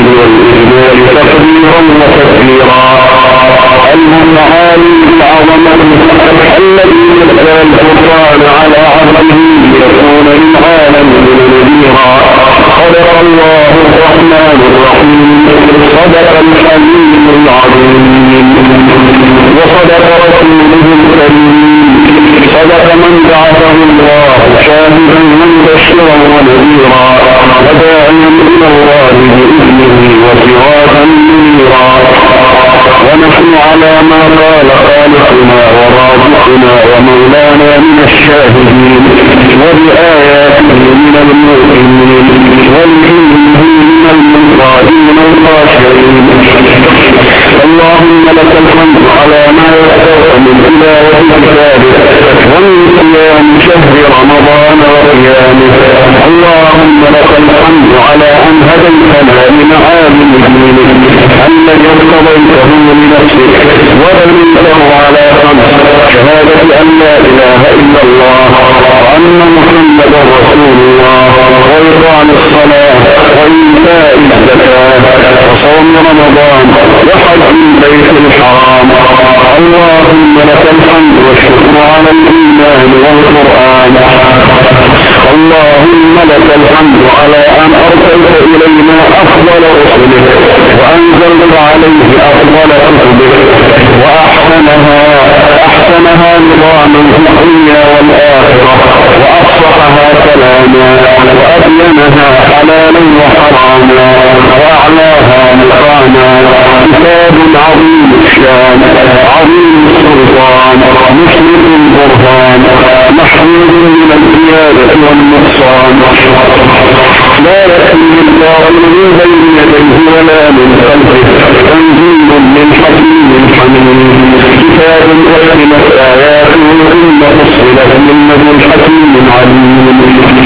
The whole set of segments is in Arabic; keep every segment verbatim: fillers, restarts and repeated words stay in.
التحميد والإجلال تقديرا وتكبيرا. المتعالي بالعظمة الذي نزل الفرقان على عبده ليكون للعالمين نذيرا. صدق الله الرحمن الرحيم، صدق الحليم العظيم، وصدق رسوله الكريم، صدق من بعثه الله شاهدا مبشرا ونذيرا وداعيا الى الله باذنه وسراجا منيرا. ونحن على ما قال خالقنا ورازقنا ومولانا من الشاهدين وبآياته من المؤمنين وبإذنه من المنقادين الخاشعين. اللهم لك الحمد على ما يسر من تلاوة كتابك ومن صيام شهر رمضان وقيامه. اللهم لك الحمد على أن هديتنا لمعالم دينك الذي ارتضيته لنفسك ودليله على خمس: شهادة أن لا إله إلا الله وأن محمدا رسول الله وإقام الصلاة وإيتاء الزكاة وصوم رمضان وحج البيت الحرام. اللهم لك الحمد والشكر على الإيمان والقرآن. اللهم لك الحمد على أن أرسلت إلينا أفضل رسلك وأنزلت عليه أفضل كتبك وأحسنها أحسنها نظاما في الدنيا والآخرة وأفصحها كلاما وأبينها حلالا وحراما وأعلاها مقاما. كتاب عظيم الشان عظيم السلطان مشرق البرهان محمود من الزيادة والنقصان لا يأتي الباطل من بين يديه ولا من خلفه تنزيل من حكيم حميد. كتاب أحكمت آياته ثم فصلت من لدن حكيم عليم.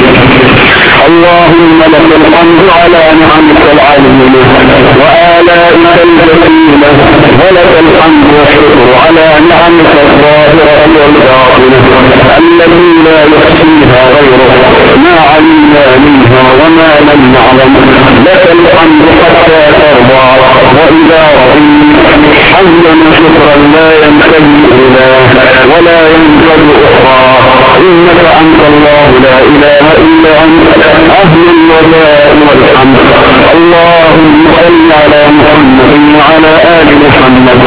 اللهم لك الحمد على نعمك العظيمة وآلائك الجسيمة، ولك الحمد والشكر على نعمك الظاهرة والباطنة التي لا يحصيها غيره ما علمنا منها وما لم نعلم. لك الحمد حتى ترضى، وإذا رضيت حمدا شكرا لا ينتهي إله ولا ينفذ أخرى. إنك أنت الله لا إله إلا أنت أهل الولاء والحمد. اللهم صل على محمد وعلى آل محمد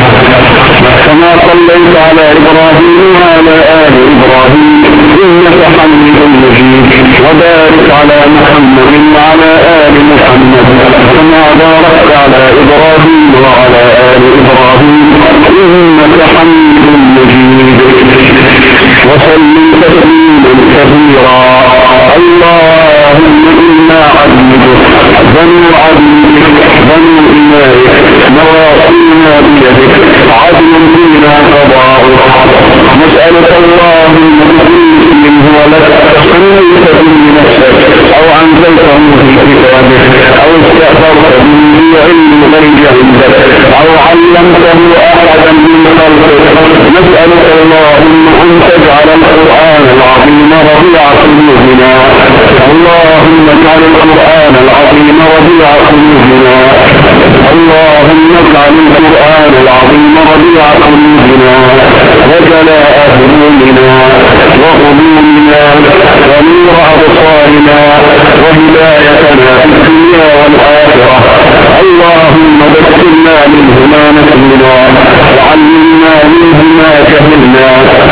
كما صليت على إبراهيم وعلى آل إبراهيم إنك حميد مجيد. وبارك على محمد وعلى آل محمد كما باركت على إبراهيم وعلى آل إبراهيم إنك حميد مجيد. وسلم تسليما كثيرا. اللهم إنا عبيدك بنو عبيدك بنو إمائك نواصينا بيدك عدل فينا قضاؤك. نسألك اللهم بكل هو لك سميت به نفسك أو أنزلته في كتابك أو استأثرت به علم الغيب عندك أو علمته أحدا من خلقك. نسألك اللهم أن تجعل القرآن العظيم ربيع قلوبنا. اللهم اجعل القرآن العظيم ربيع قلوبنا. اللهم اجعل القرآن العظيم ربيع قلوبنا وجلاء همومنا وغمومنا ونور أبصارنا وهدايتنا في الدنيا والآخرة. اللهم ذكرنا منه ما نسينا وعلمنا منه ما جهلنا.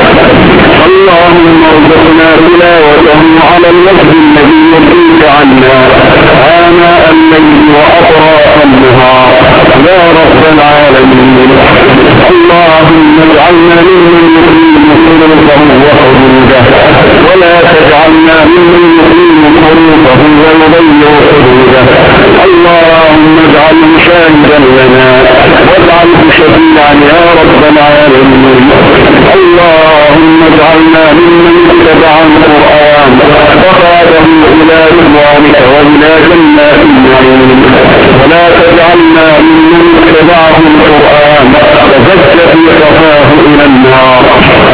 اللهم ارزقنا تلاوته على الوجه الذي يرضيك عنا آناء الليل وأطراف النهار يا رب العالمين. اللهم اجعلنا ممن يقيم حروفه وحدوده ولا تجعلنا ممن يقيم حروفه ويضيع حدوده. اللهم اجعله شاهدا لنا واجعله شفيعا يا رب العالمين. اللهم اجعلنا ممن اتبع القرآن وقاده إلى رضوانك وإلى جنات النعيم، ولا تجعلنا ممن اتبعه القرآن وزد في صفاه إلى النار.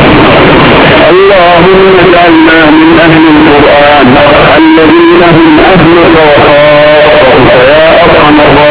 اللهم اجعلنا من أهل القرآن الذين هم أهلك وخاصتك يا أرحم الراحمين.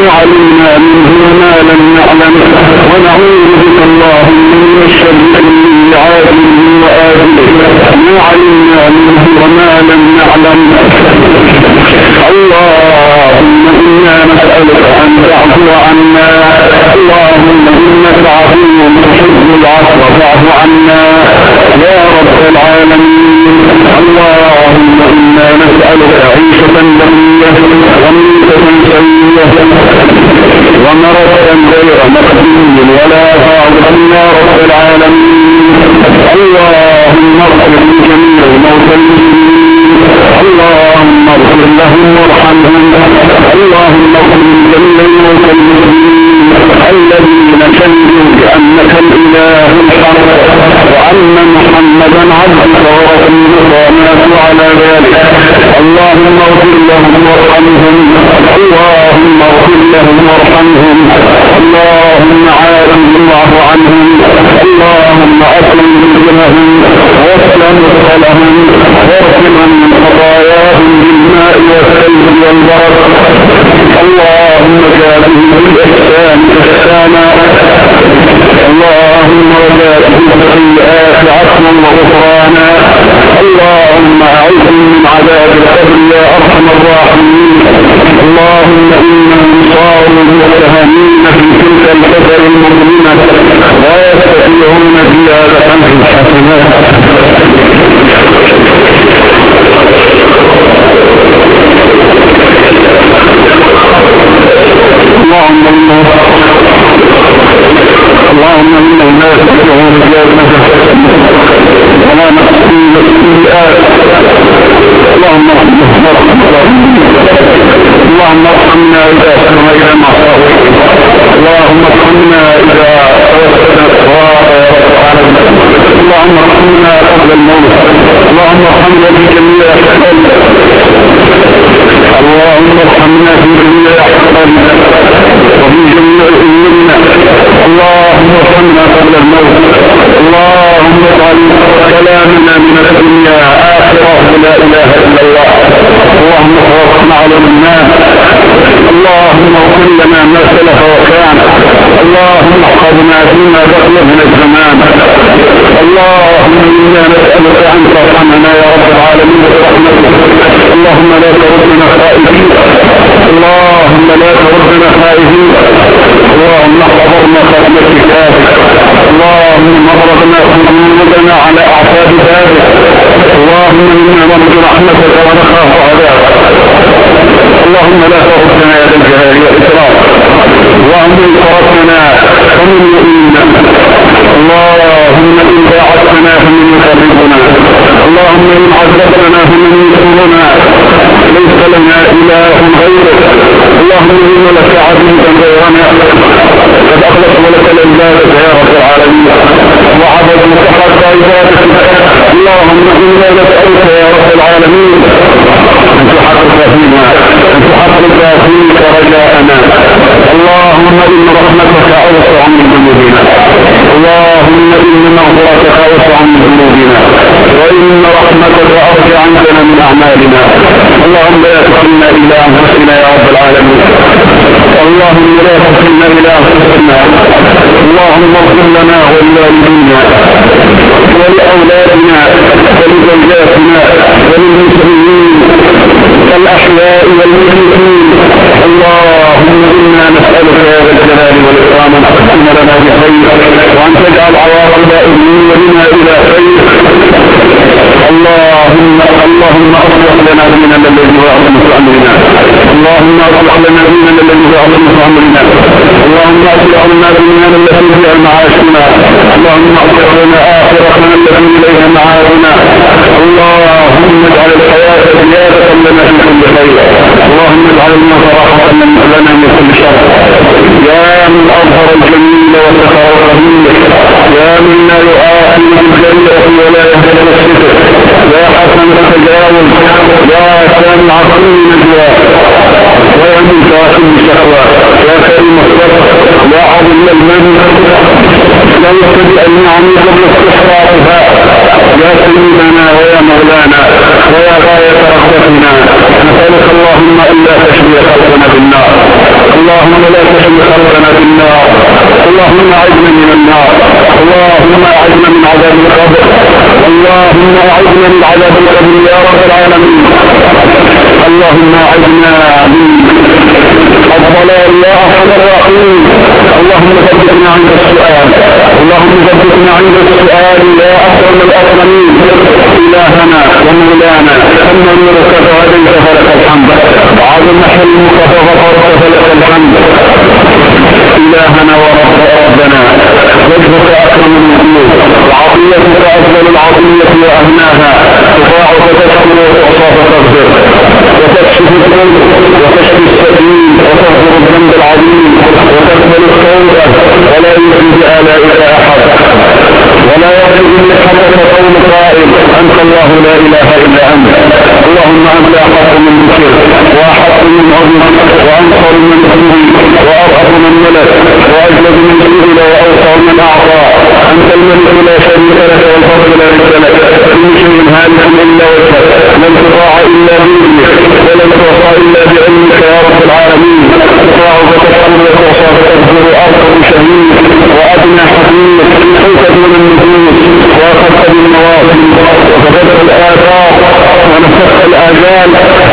علمنا منه وما لم نعلم، ونعوذ بك اللهم من الشر كله عاجله وآجله ما علمنا منه وما لم نعلم. اللهم إنا نسألك أن تعفو عنا، اللهم إنك عفو تحب العفو فاعف عنا يا رب العالمين. اللهم إنا نسألك عيشة بقية وميتة سوية ومرضا غير مقدم ولا فاضل يا رب العالمين. اللهم اغفر لجميع موتى المسلمين، اللهم اغفر لهم وارحمهم، اللهم اغفر لجميع موتى المسلمين الذين شهدوا بأنك الإله الحق وأن محمدا عبدك ورسولك وماتوا على ذلك. اللهم اغفر لهم وارحمهم، اللهم اغفر لهم وارحمهم، اللهم عافهم واعف عنهم، اللهم أكرم نزلهم واسلم مدخلهم واغفرهم من خطاياهم بالماء والثلج والبرد. اللهم جازهم بالإحسان إحسانا، اللهم وجازهم بالسيئات عفوا وغفرانا. اللهم أعذهم من عذاب القبر يا أرحم الراحمين. اللهم إنهم صاروا متهمين في تلك الفتر المظلمة لا يستطيعون زيادة في الحسنات. اللهم اللهم إن الناس يدعون زيادة ولا نقصي السيئات. اللهم اللهم ارحمنا إذا سرنا إلى معصيتك، اللهم ارحمنا إذا توسلنا الصراط يا رب العالمين. اللهم ارحمنا قبل الموت، اللهم ارحمنا بجميع أحوالنا، اللهم ارحمنا في جميع أحوالنا وفي جميع أمورنا. اللهم ارحمنا قبل الموت، اللهم اجعل كلامنا من الدنيا آخرة لا إله إلا الله. اللهم توفنا على الناس، اللهم اغفر لنا ما سلف وكان، اللهم احفظنا فيما بقي من الزمان. اللهم إنا نسألك أن ترحمنا يا رب العالمين برحمتك. اللهم لا تردنا خائفين، اللهم لا تردنا خائفين، اللهم احفظنا ختم كتابك، اللهم مرضنا قلوبنا على أعتاب بابك. اللهم إنا نرجو رحمتك ونخاف عذابك. اللهم لا تردنا يا ذا الجلال والإكرام، اللهم إن تركنا فمن يؤمننا، اللهم إن باعدتنا فمن يقربنا، اللهم إن عذبتنا فمن ينصرنا، ليس لنا إله غيرك. اللهم إن لك عبيدا غيرنا قد أخلص ولك العبادة يا رب العالمين وعبدوا حق عبادتك. اللهم إنا نسألك يا رب العالمين أن تحقق فينا أن تحقق فيك رجاءنا. اللهم إن رحمتك أوسع من ذنوبنا، اللهم إن مغفرتك أوسع من ذنوبنا، وإن رحمتك أرجع عندنا من أعمالنا. اللهم لا تكلنا إلى أنفسنا يا رب العالمين، اللهم لا تكلنا إلى أنفسنا. اللهم اغفر لنا ولوالدينا ولأولادنا ولزوجاتنا وللمسلمين الأحياء والميتين. اللهم إنا نسألك يا ذا الجلال والإكرام أن تختم لنا بخير وأن تجعل عواقب أمورنا إلى خير. اللهم اللهم أصلح لنا ديننا الذي هو أعظم أمرنا، اللهم أصلح لنا ديننا الذي هو أعظم أمرنا، اللهم أصلح لنا ديننا الذي فيها معاشنا، اللهم أصلح لنا آخرتنا التي إليها معادنا. اللهم اجعل الحياة زيادة لنا في كل خير، اللهم اجعل الموت راحة لنا من كل شر. يا من أظهر الجميل وسخر الرهيب، يا من لا يؤاخذ بالجريرة ولا يهدي الستر، يا حسن التجاوز، يا سامع كل نجوى، ويا من كاشف الشكوى، يا كريم الصبر، يا عظيم المن، لا يستطيع النعم قبل استحقاقها. يا سيدنا ويا مولانا ويا غاية رغبتنا، نسألك اللهم ألا تشفي خلقنا بالنار. اللهم لا تحمل خلقنا في النار. اللهم اعذنا من النار. اللهم اعذنا من عذاب القبر. اللهم اعذنا من عذاب القبر يا رب العالمين. اللهم اعذنا من الضلال يا ارحم الراحمين. اللهم ثبتنا عند السؤال. اللهم ثبتنا عند السؤال يا اكرم الاكرمين. الهنا ومولانا ثم نورك فهديت فلك الحمد. وعظم حلمك فغفرت فلك الحمد. الهنا ورب ربنا وجهك اكرم الوجوه وعطيتك افضل العطيه واهناها. تطاعك تشكر وتعصى فتغفر وتكشف الذنب وتشفي السبيل وتغفر الذنب العظيم وتقبل التوبه ولا يؤذي بآلائك احد ولا يخرج من حقك قول قائل انت الله لا اله الا انت. اللهم انت احق من ذكر واحق من عظم وانصر من حمد وارحم من ملك واجلد من سئل واوسع من اعطى. انت الملك لا شريك لك والفضل لا رد لك. كل شيء هالك الا وجهك لن تطاع الا باذنك ولن توصى الا بعلمك يا رب العالمين. تطاع فتشكر وتوصى فتغفر ارقم شهيد وادنى حكيم حوت دون النفوس واخذت بالنواصي وكتبت الاثار ونفخت الاجال.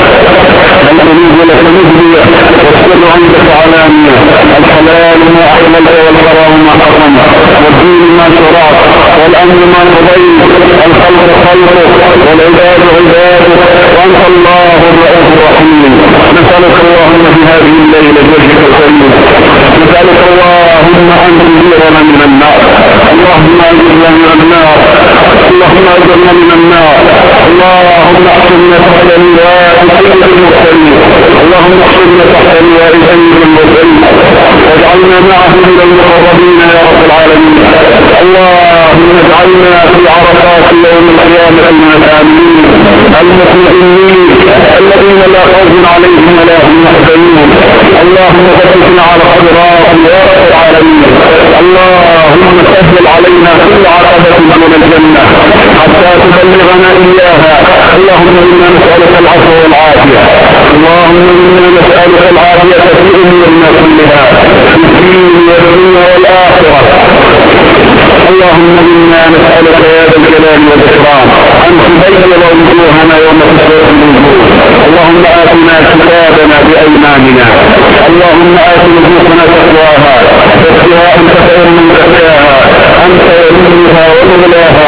الحديث لك نجلي والسر عندك علانية. الحلال ما احللت والحرام ما حرمت والدين ما شرعت والامر ما نضيت الخلق خلقك والعباد عبادك وانت الله الرؤوف الرحيم. نسألك اللهم في هذه الليلة بوجهك الكريم نسألك اللهم ان تجيرنا من النار. اللهم اجرنا من النار. اللهم اجرنا من النار. اللهم احسننا تحت لواء سيد المرسلين. اللهم احسننا تحت لواء سيد المرسلين واجعلنا معه من المقربين يا رب العالمين. اللهم اجعلنا في عرفات يوم القيامة من الآمنين المطمئنين الذين لا خوف عليهم ولا هم يحزنون. اللهم ثبتنا على الصراط يا رب العالمين. اللهم سهل علينا كل عقبة من الجنة حتى تبلغنا إياها. اللهم إنا نسألك العفو والعافية. اللهم إنا نسألك العافية في أمورنا كلها في الدين والدنيا والآخرة. اللهم إنا نسألك يا ذا الجلال والإكرام أن تبين وجوهنا يوم تسوق الوجوه. اللهم آتنا كتابنا بأيماننا. اللهم آت نفوسنا تقواها زكها أنت خير من زكاها أنت وليها ومولاها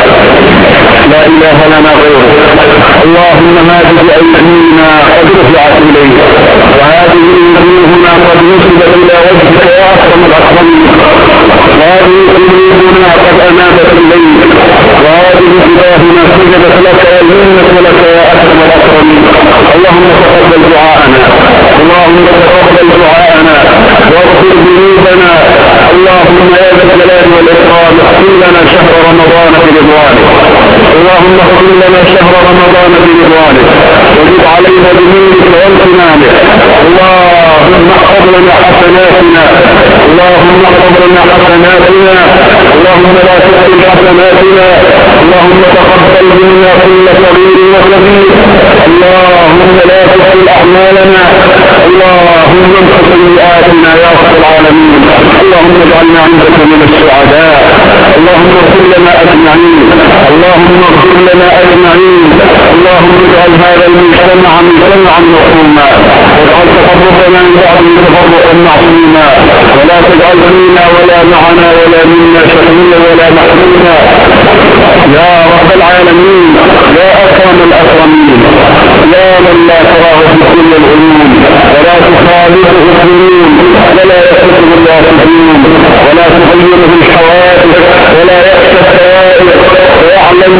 لا إله لنا غيرك. اللهم هذه أيدينا قد رفعت إليك وهذه وجوهنا قد نسبت إلى وجهك يا أكرم الأكرمين. وهذه قلوبنا قد أنابت إليك وهذه جباهنا سجدت لك ومنت لك يا أكرم الأكرمين. اللهم تقبل دعاءنا. اللهم تقبل دعاءنا واغفر ذنوبنا. اللهم يا ذا الجلال والإكرام اغفر لنا شهر رمضان برضوانك. اللهم اغفر لنا شهر رمضان برضوانك وزد علينا بنورك وامتنانك. اللهم احفظ لنا حسناتنا. اللهم احفظ لنا حسناتنا. اللهم لا تحرم حسناتنا. اللهم تقبل منا كل صغير وكبير. اللهم لا تحرم اعمالنا. اللهم امحو سيئاتنا يا رب العالمين. اللهم اجعلنا عندك من السعداء. اللهم اغفر لنا اجمعين. اللهم اغفر لنا اجمعين. اللهم اجعل هذا المجتمع مجتمعا مرحوما واجعل تقربنا من بعضه تفرقا معصوما ولا تجعل فينا ولا معنا ولا منا شقيا ولا محروما يا رب العالمين. يا اكرم الاكرمين يا من لا تراه في كل العيون ولا تخالفه الظنون ولا يحسبه الواثقون ولا تغيره الحوادث ولا يخشى السوائل ويعلم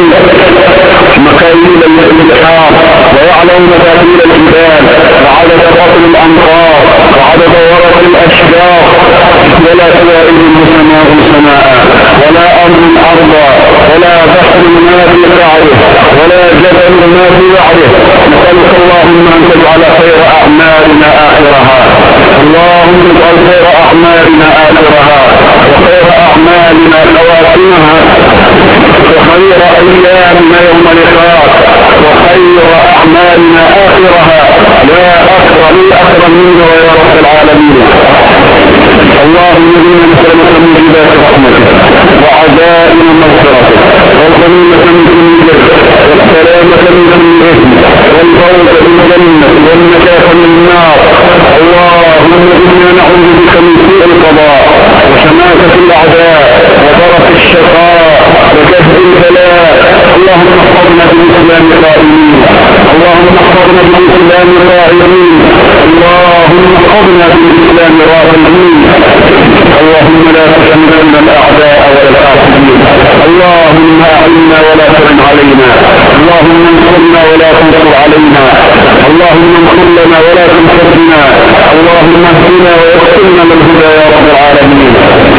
مكاييل الانتحار ويعلم مفاتيح الجبال وعدد قتل الامطار وعدد ورق الاشجار ولا سوائل سماء سماء ولا ارض ارضا ولا بحر ما في قعره ولا جبل ما في وعره. نسألك اللهم ان تجعل خير اعمالنا اخرها. اللهم اجعل خير اعمالنا اخرها وخير اعمالنا خواتمها وخير ايامنا يوم لقاءك وخير اعمالنا اخرها. يا اكرم الأكرم الأكرمين ويا رب العالمين. اللهم إنا نسألك موجبات رحمتك وعزائم مغفرتك والغنيمة من كل بر والسلامة من كل إثم والفوز بالجنة والنجاة من النار. اللهم إنا نعوذ بك من سوء القضاء وشماتة الأعداء وضرف الشقاء وكهف البلاء. اللهم احفظنا بالإسلام قائمين، اللهم احفظنا بالإسلام قائمين، اللهم احفظنا بالإسلام راغبين. اللهم لا تحملنا الأعداء ولا الحاسدين. اللهم أعنا ولا تعن علينا، اللهم انصرنا ولا تنصر علينا، اللهم انصر لنا ولا تنصر بنا، اللهم اهدنا ويسرنا للهدى يا رب العالمين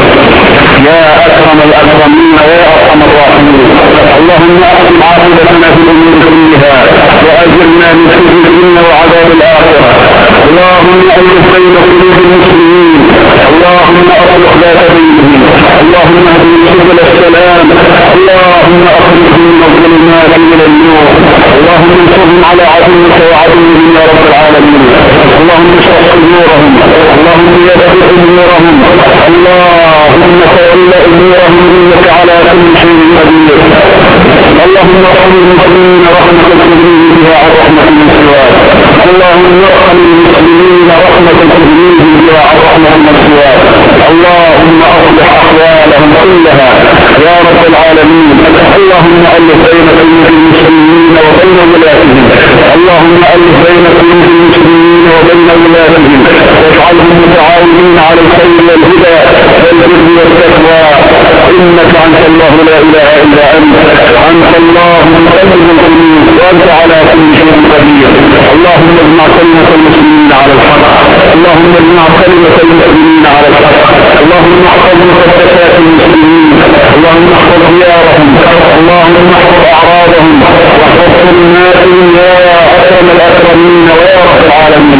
يا أكرم الأكرمين ويا أرحم الراحمين. اللهم أحسن عاقبتنا في الأمور كلها وأجرنا من خزي الدنيا وعذاب الآخرة. اللهم ألف بين قلوب المسلمين، اللهم أصلح ذات بينهم، اللهم اهدنا سبل السلام، اللهم أخرجهم من الظلمات إلى النور، اللهم انصرهم على عدوك وعدوهم يا رب العالمين. اللهم اشرح صدورهم، اللهم يسر أمورهم، اللهم تول أمورهم إنك على كل شيء قدير. اللهم ارحم المسلمين رحمة تغنيه بها عن رحمة من سواك، اللهم ارحم المسلمين رحمة تغنيه بها عن رحمة من سواك. اللهم اصلح احوالهم كلها يا رب العالمين. اللهم الف بين قلوب المسلمين وبين ولاتهم، اللهم الف بين قلوب المسلمين وبين ولاتهم واجعلهم متعاونين على الخير والهدى والبر والتقوى. انك انت الله لا اله الا انت، انت الله مقلب القلوب وانت على كل شيء قدير. اللهم اجمع كلمة المسلمين على الحق، اللهم اجمع كلمة المسلمين على الحق، اللهم احفظ مقدسات المسلمين، اللهم احفظ ديارهم، اللهم احفظ اعراضهم واحفظ كلماتهم يا اكرم الاكرمين ويا رب العالمين.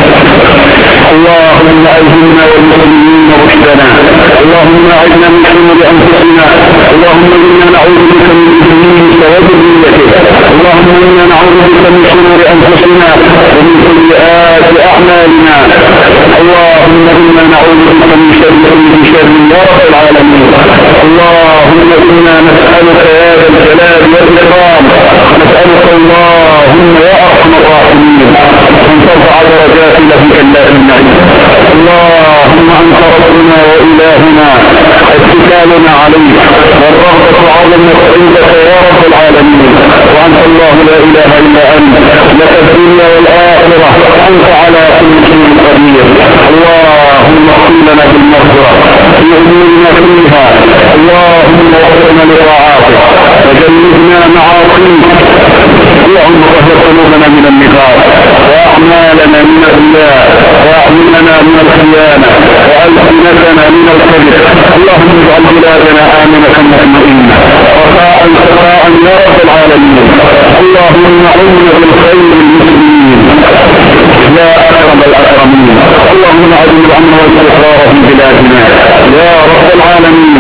اللهم ألهمنا والمسلمين رشدنا، اللهم أعذنا من شرور أنفسنا، اللهم إنا نعوذ بك من إبليس وذريته، اللهم إنا نعوذ بك من شرور أنفسنا ومن سيئات أعمالنا، اللهم إنا نعوذ بك من شر كل شر يا رب العالمين. اللهم إنا نسألك يا ذا الجلال والإكرام، نسألك اللهم يا أرحم الراحمين أن ترفع درجاتنا في جنات النعيم. اللهم أنت ربنا وإلهنا، اتكالنا عليك والرغبة عظمت عندك يا رب العالمين، وأنت الله لا إله إلا أنت، لك الدنيا والآخرة، أنت على كل شيء قدير. اللهم اغفر لنا بالمغفرة في أمورنا كلها، اللهم وفقنا لطاعاتك وجنبنا معاصيك. اللهم طهر قلوبنا من النفاق وأعمالنا من الرياء وأعيننا من الخيانة وألسنتنا من الكذب. اللهم اجعل بلادنا آمنة مطمئنة رخاء سخاء يا رب العالمين. اللهم عنا بالخير للمسلمين يا أكرم الأكرمين. اللهم اعز الأمن والاستقرار في بلادنا يا رب العالمين.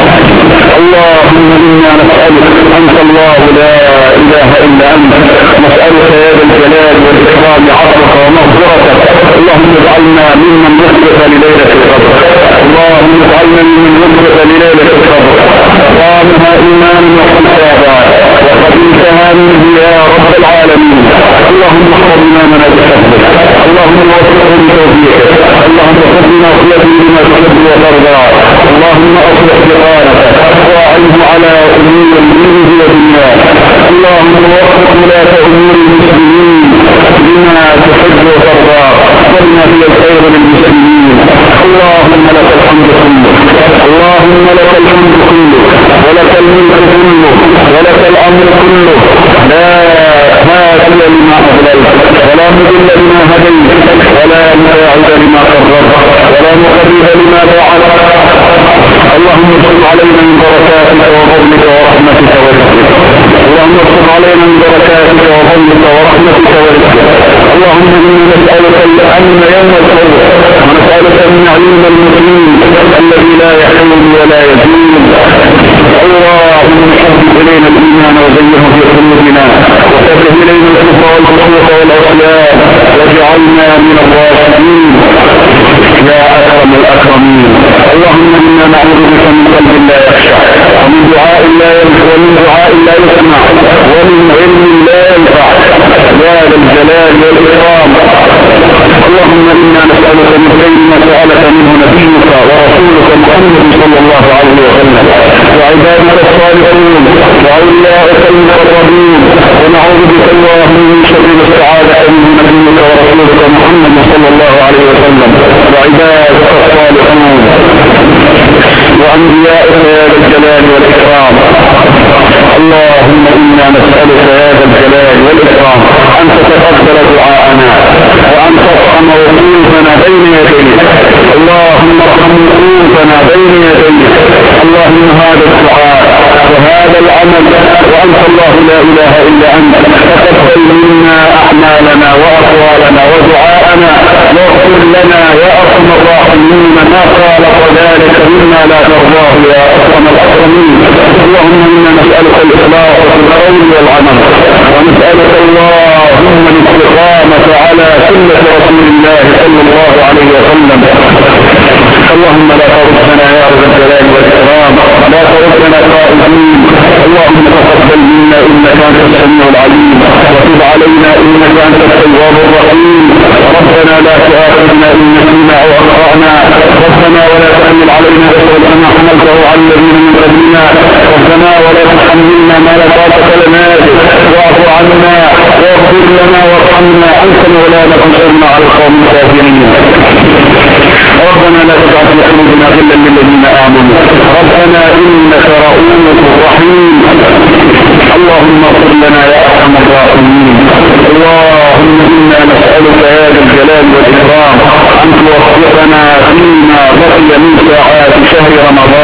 اللهم إنا نسألك، أنت الله لا إله إلا أنت، نسألك يا ذا الجلال والإكرام عفوك ومغفرتك. اللهم اجعلنا ممن يخلف لليلة القدر، اللهم اجعلنا ممن يخلف لليلة القدر قامها إيمانا واحتسابا وقد انتهى منه يا رب العالمين. اللهم احفظنا من بفضلك، اللهم وفقه بتوفيقك، اللهم خذنا خيرا لما تحب وترضى. اللهم اصلح بطانته واعنه على امور دينه ودنياه. اللهم وفق ولاة امور المسلمين بما تحب وترضى وبما هي الخير للمسلمين. اللهم لك الحمد كله، اللهم لك الحمد كله ولك الملك كله ولك الامر كله. لا هادي لما اضللت ولا مضل لما هديت ولا مباعد لما قررت ولا مقرب لما باعدت. اللهم ارسل علينا من بركاتك وفضلك ورحمتك ورزقك، اللهم ارسل علينا من بركاتك وفضلك ورحمتك ورزقك. اللهم إنا نسألك الأمن يوم الخوف، ونسألك النعيم المقيم الذي لا يحل ولا يزول. اللهم حبب إلينا الإيمان وزينه في قلوبنا، وكره إلينا الكفر والفسوق والعصيان الأخيار واجعلنا من الراشدين يا أكرم الأكرمين. اللهم إنا نعوذ بك من قلب لا يخشع ومن دعاء لا ينفع ومن دعاء لا يسمع ومن علم لا ينفع يا ذا الجلال والإكرام. اللهم إنا نسألك من خير ما سألك منه نبيك ورسولك محمد صلى الله عليه وسلم وعبادك الصالحون وأولياءك المقربين، ونعوذ بك اللهم من شر ما استعاذك منه نبيك ورسولك محمد صلى الله عليه وسلم وعبادك الصالحون وأنبيائك يا ذا الجلال والإكرام. اللهم إنا نسألك يا ذا الجلال والإكرام أن تتقبل دعاءنا وأن ترحم وقوفنا بين يديك. اللهم ارحم وقوفنا بين يديك. اللهم هذا الدعاء وهذا العمل وأنت الله لا إله إلا أنت، فتقبل منا أعمالنا وأقوالنا ودعاءنا واغفر لنا يا أرحم الراحمين ما خالق ذلك مما لا ترضاه يا أكرم الأكرمين. اللهم إنا نسألك الإخلاص في القول والعمل، ونسألك اللهم الاستقامة على سنة رسول الله صلى الله عليه وسلم. اللهم لا تردنا يا رب الجلال والإكرام، لا تردنا خائفين. اللهم تقبل منا إنك أنت السميع العليم، وتب علينا إنك أنت التواب الرحيم. ربنا لا تؤاخذنا إن نسينا أو أخطأنا، ربنا ولا تحمل علينا إصرا كما حملته على الذين من قبلنا، ربنا ولا تحملنا ما لا طاقة لنا به، واعف عنا واغفر لنا وارحمنا أنت مولانا فانصرنا على القوم الكافرين. ربنا لا تجعل في قلوبنا غلا للذين آمنوا ربنا إنك رؤوف رحيم. اللهم اغفر لنا يا أرحم الراحمين. اللهم إنا نسألك يا ذا الجلال والإكرام أن توفقنا فيما بقي من ساعات شهر رمضان